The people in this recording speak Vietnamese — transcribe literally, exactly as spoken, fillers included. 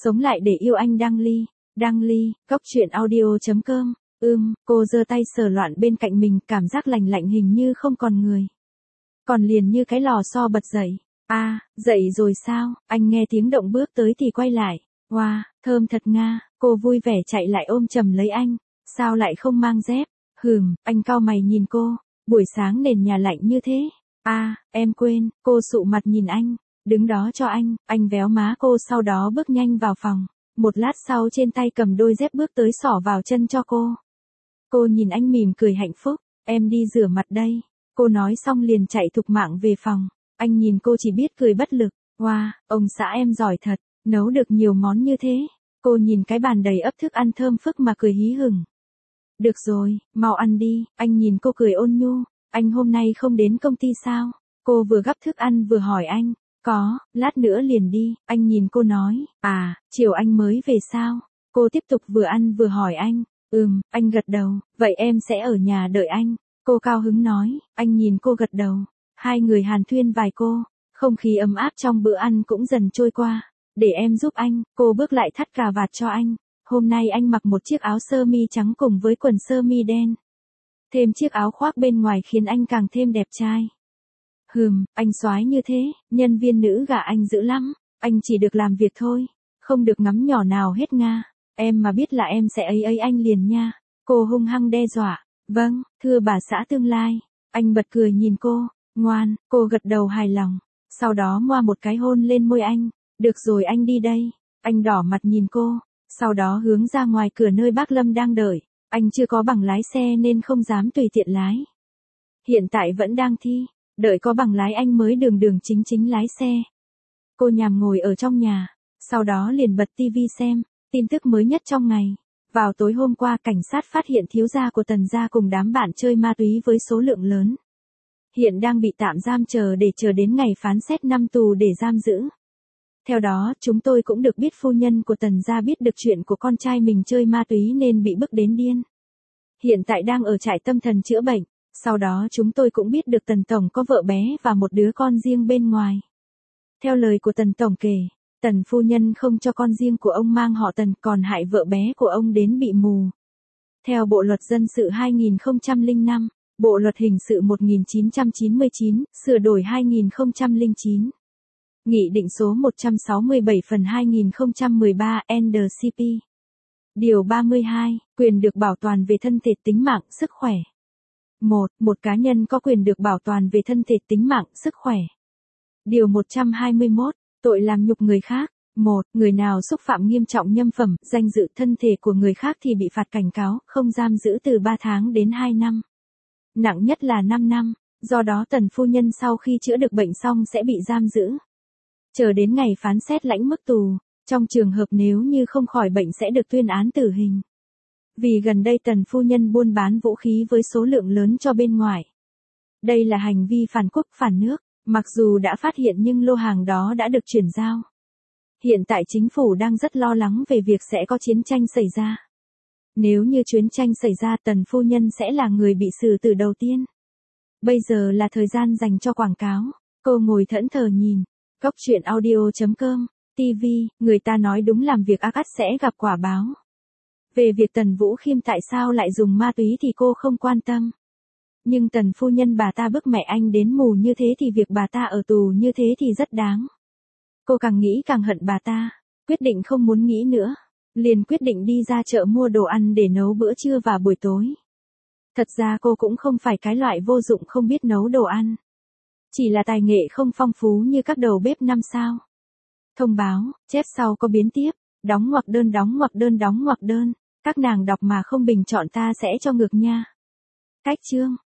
Sống lại để yêu anh Đăng Ly, Đăng Ly, cốc truyện audio chấm com. Ưm, cô giơ tay sờ loạn bên cạnh mình, cảm giác lành lạnh hình như không còn người. Còn liền như cái lò xo bật dậy. A, à, dậy rồi sao? Anh nghe tiếng động bước tới thì quay lại. Wow, thơm thật nga. Cô vui vẻ chạy lại ôm chầm lấy anh. Sao lại không mang dép? Hừm, anh cau mày nhìn cô. Buổi sáng nền nhà lạnh như thế. A, à, em quên. Cô sụ mặt nhìn anh. Đứng đó cho anh. Anh véo má cô, sau đó bước nhanh vào phòng. Một lát sau trên tay cầm đôi dép bước tới xỏ vào chân cho cô. Cô nhìn anh mỉm cười hạnh phúc. Em đi rửa mặt đây. Cô nói xong liền chạy thục mạng về phòng. Anh nhìn cô chỉ biết cười bất lực. Wow, ông xã em giỏi thật, nấu được nhiều món như thế. Cô nhìn cái bàn đầy ắp thức ăn thơm phức mà cười hí hửng. Được rồi, mau ăn đi. Anh nhìn cô cười ôn nhu. Anh hôm nay không đến công ty sao? Cô vừa gắp thức ăn vừa hỏi anh. Có, lát nữa liền đi. Anh nhìn cô nói. À, chiều anh mới về sao? Cô tiếp tục vừa ăn vừa hỏi anh. Ừm, anh gật đầu. Vậy em sẽ ở nhà đợi anh. Cô cao hứng nói. Anh nhìn cô gật đầu. Hai người hàn thuyên vài cô. Không khí ấm áp trong bữa ăn cũng dần trôi qua. Để em giúp anh. Cô bước lại thắt cà vạt cho anh. Hôm nay anh mặc một chiếc áo sơ mi trắng cùng với quần sơ mi đen. Thêm chiếc áo khoác bên ngoài khiến anh càng thêm đẹp trai. Hừm, anh soái như thế, nhân viên nữ gả anh dữ lắm. Anh chỉ được làm việc thôi. Không được ngắm nhỏ nào hết nga. Em mà biết là em sẽ ấy ấy anh liền nha. Cô hung hăng đe dọa. Vâng, thưa bà xã tương lai. Anh bật cười nhìn cô. Ngoan, cô gật đầu hài lòng. Sau đó moa một cái hôn lên môi anh. Được rồi anh đi đây. Anh đỏ mặt nhìn cô. Sau đó hướng ra ngoài cửa nơi bác Lâm đang đợi. Anh chưa có bằng lái xe nên không dám tùy tiện lái. Hiện tại vẫn đang thi. Đợi có bằng lái anh mới đường đường chính chính lái xe. Cô nhàm ngồi ở trong nhà. Sau đó liền bật tivi xem. Tin tức mới nhất trong ngày. Vào tối hôm qua cảnh sát phát hiện thiếu gia của Tần gia cùng đám bạn chơi ma túy với số lượng lớn. Hiện đang bị tạm giam chờ để chờ đến ngày phán xét năm tù để giam giữ. Theo đó, chúng tôi cũng được biết phu nhân của Tần gia biết được chuyện của con trai mình chơi ma túy nên bị bức đến điên. Hiện tại đang ở trại tâm thần chữa bệnh. Sau đó chúng tôi cũng biết được Tần Tổng có vợ bé và một đứa con riêng bên ngoài. Theo lời của Tần Tổng kể, Tần phu nhân không cho con riêng của ông mang họ Tần còn hại vợ bé của ông đến bị mù. Theo Bộ Luật Dân sự hai nghìn không trăm lẻ năm, Bộ Luật Hình sự một nghìn chín trăm chín mươi chín, sửa đổi hai nghìn không trăm lẻ chín. Nghị định số một trăm sáu mươi bảy phần hai nghìn không trăm mười ba N C P. Điều ba mươi hai, quyền được bảo toàn về thân thể tính mạng, sức khỏe. một. Một cá nhân có quyền được bảo toàn về thân thể tính mạng, sức khỏe. Điều một trăm hai mươi mốt, tội làm nhục người khác. một. Người nào xúc phạm nghiêm trọng nhân phẩm, danh dự, thân thể của người khác thì bị phạt cảnh cáo, không giam giữ từ ba tháng đến hai năm. Nặng nhất là năm năm, do đó Tần phu nhân sau khi chữa được bệnh xong sẽ bị giam giữ. Chờ đến ngày phán xét lãnh mức tù, trong trường hợp nếu như không khỏi bệnh sẽ được tuyên án tử hình. Vì gần đây Tần phu nhân buôn bán vũ khí với số lượng lớn cho bên ngoài. Đây là hành vi phản quốc phản nước, mặc dù đã phát hiện nhưng lô hàng đó đã được chuyển giao. Hiện tại chính phủ đang rất lo lắng về việc sẽ có chiến tranh xảy ra. Nếu như chiến tranh xảy ra Tần phu nhân sẽ là người bị xử tử đầu tiên. Bây giờ là thời gian dành cho quảng cáo. Cô ngồi thẫn thờ nhìn. Cốc truyện audio chấm com, ti vi, người ta nói đúng làm việc ác ắt sẽ gặp quả báo. Về việc Tần Vũ Khiêm tại sao lại dùng ma túy thì cô không quan tâm. Nhưng Tần phu nhân bà ta bức mẹ anh đến mù như thế thì việc bà ta ở tù như thế thì rất đáng. Cô càng nghĩ càng hận bà ta, quyết định không muốn nghĩ nữa. Liền quyết định đi ra chợ mua đồ ăn để nấu bữa trưa và buổi tối. Thật ra cô cũng không phải cái loại vô dụng không biết nấu đồ ăn. Chỉ là tài nghệ không phong phú như các đầu bếp năm sao. Thông báo, chép sau có biến tiếp, đóng ngoặc đơn đóng ngoặc đơn đóng ngoặc đơn. Các nàng đọc mà không bình chọn ta sẽ cho ngược nha. Cách chương.